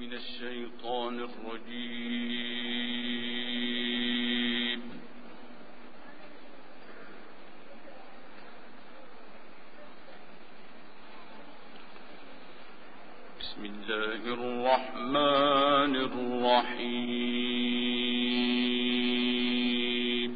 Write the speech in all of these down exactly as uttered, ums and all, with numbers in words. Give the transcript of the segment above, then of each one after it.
من الشيطان الرجيم. بسم الله الرحمن الرحيم.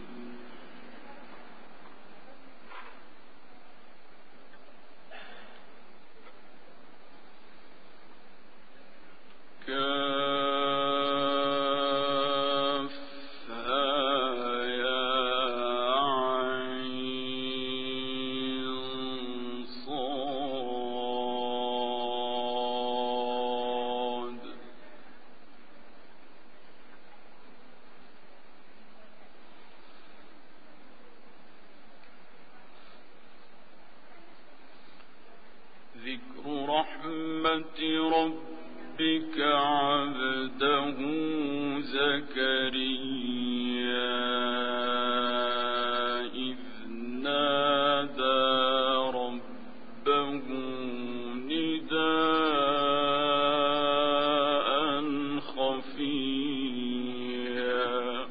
ذكر رحمة ربك عبده زكريا إذ نادى ربه نداء خفيا.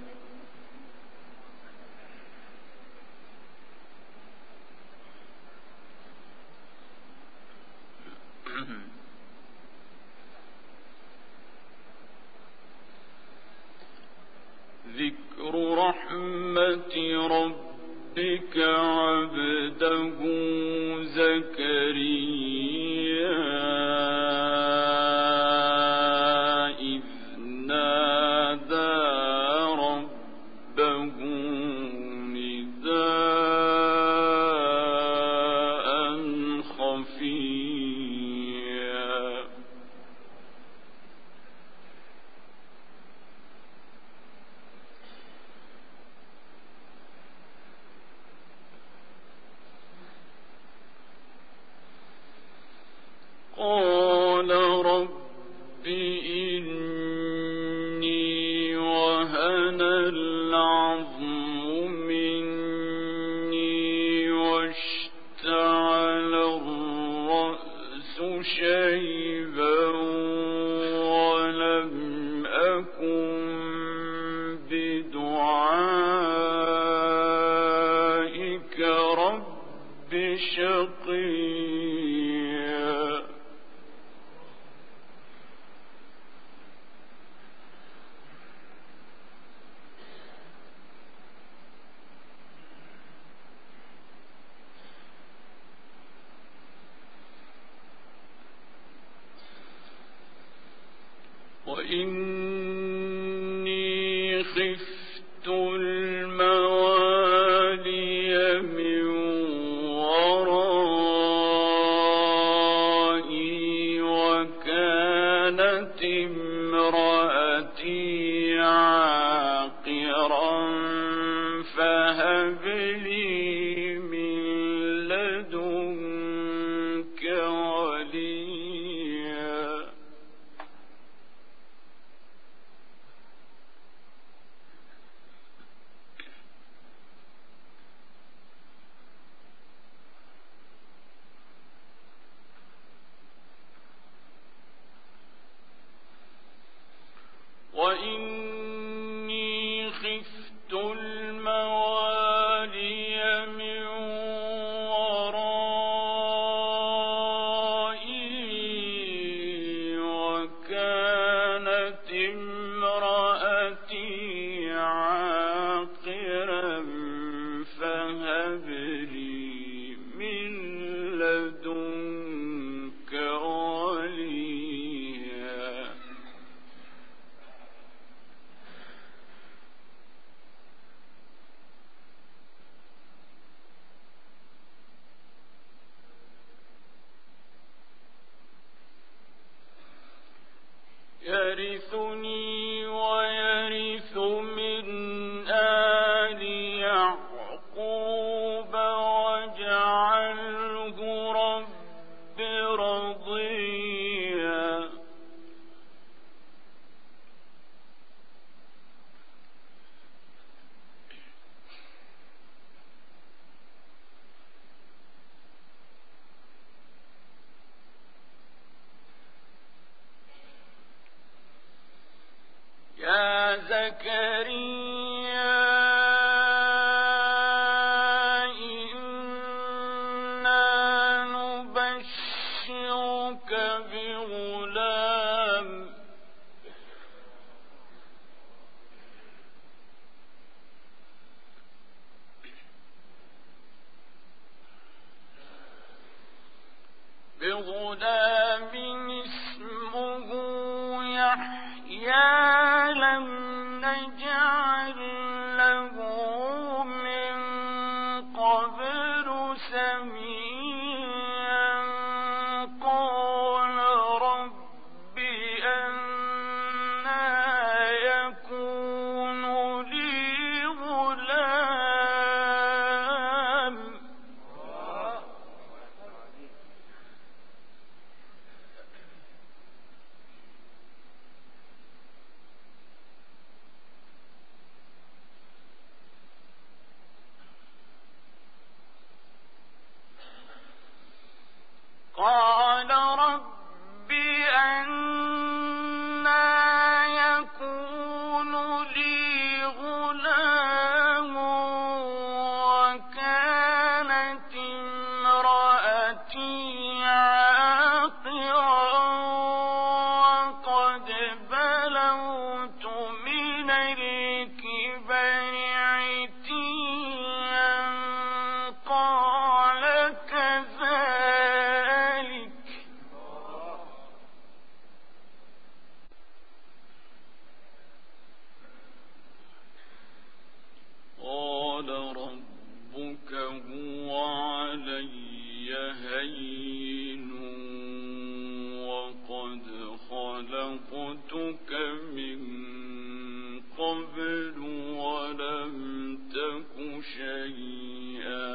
ذكر رحمة ربك عبده زكريا إذ نادى ربه نداء خفيا. قال رب إني وهن العظم مني واشتعل الرأس شيبا ولم أكن بدعائك رب شقيا. وإني خفت الموالي من ورائي وكانت امرأتي عاقرا فهب لي من لدنك وليا. وإني خفت الموالي من ورائي وكانت امرأتي عاقرا فهب لي من لدنك وليا. يرثني ويرث من آل يعقوب واجعله رب رضيا. بغلام اسمه يحيى لم نجعل له من قبل سميا قال رب أنى يكون لي غلام قال رب أنى يكون لي غلام وكانت امرأتي عاقرا وقد بلغت من الكبر عتيا قال كذلك قال ربك هو علي هين وقد خلقتك من قبل ولم تك شيئا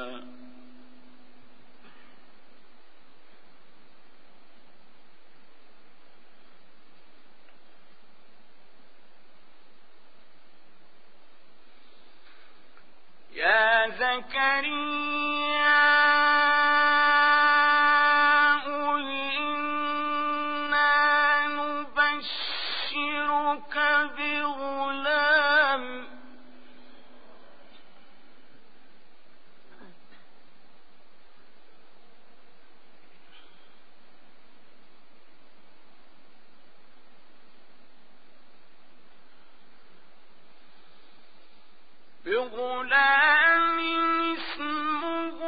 يا زكريا إنا نبشرك بغلام بغلام اسمه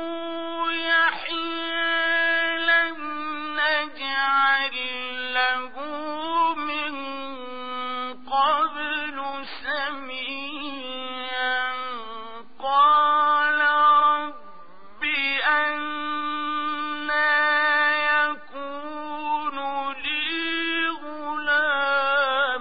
يحيى لم نجعل له من قبل سميا قال رب أنى يكون لي غلام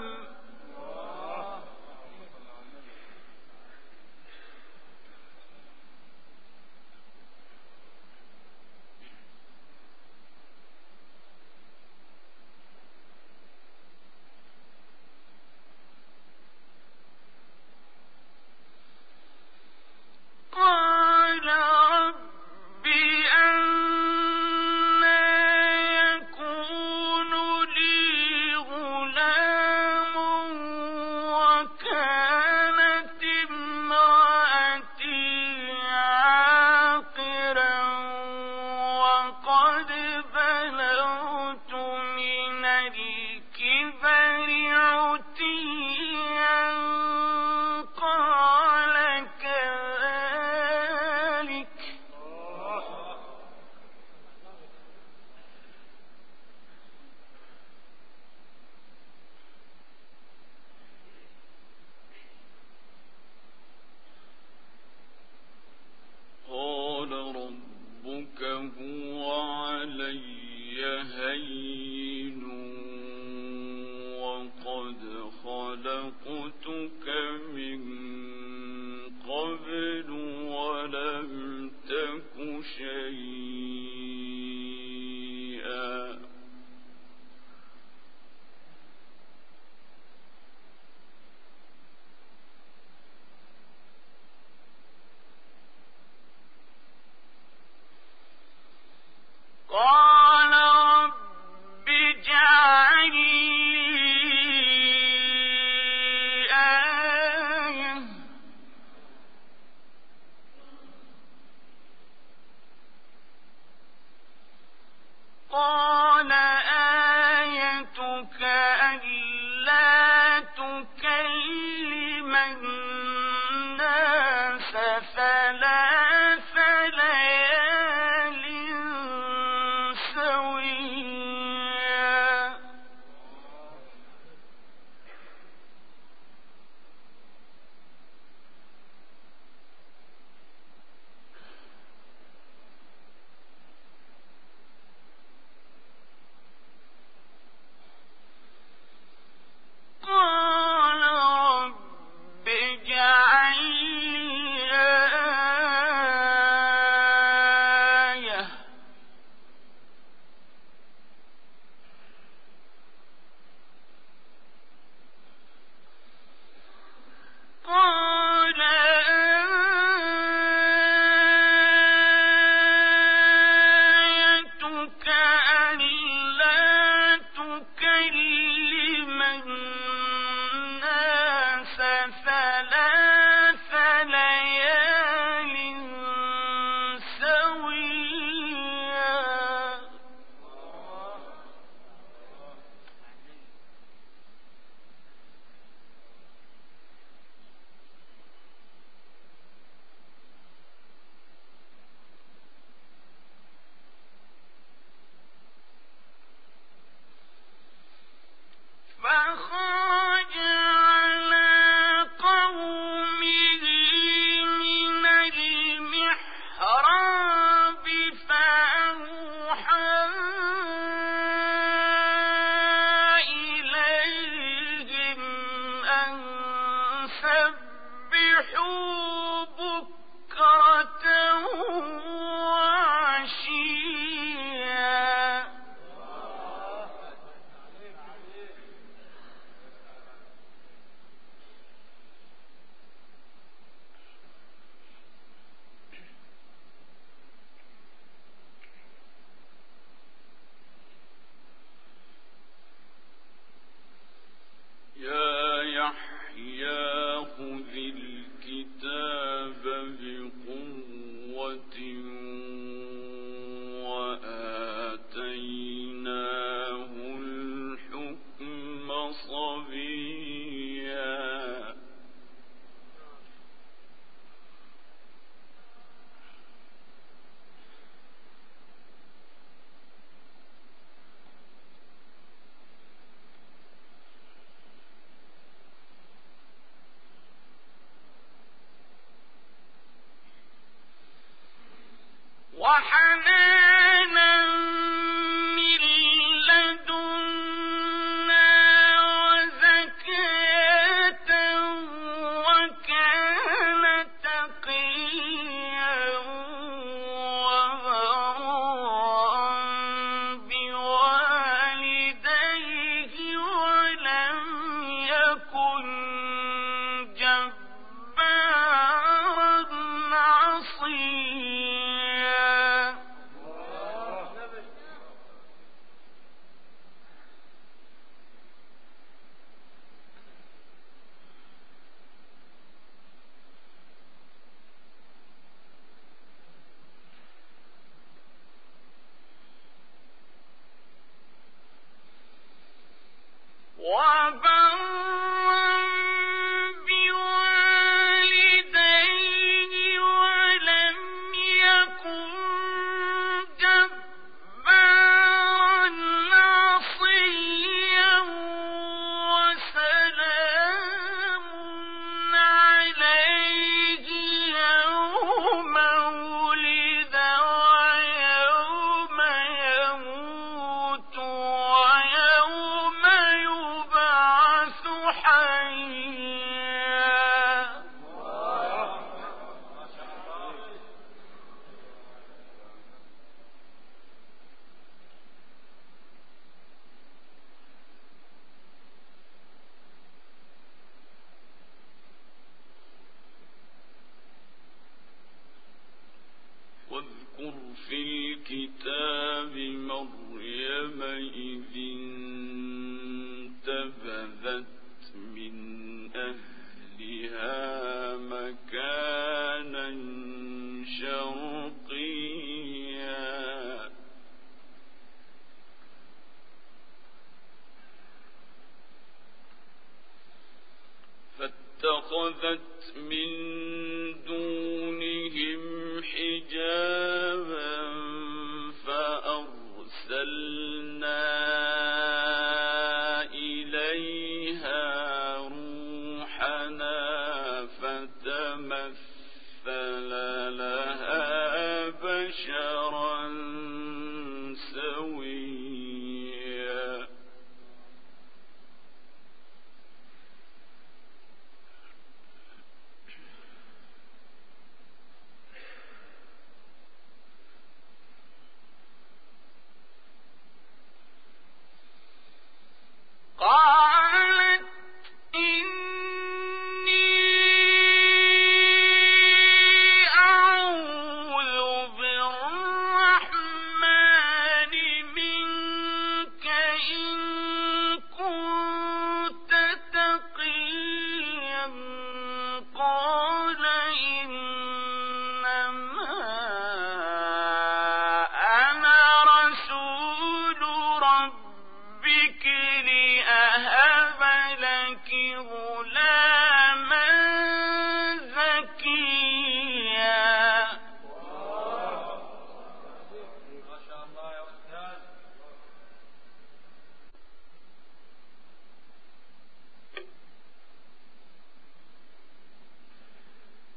قال رب أنى يكون لي غلام وكانت امرأتي عاقرا وقد بلغت من الكبر عتيا قال كذلك قال ربك هو علي هين وقد خلقتك من قبل ولم تك شيئا قال رب اجعل لي واذكر في الكتاب مريم إذ انتبذت من أهلها مكانا شرقيا فاتخذت من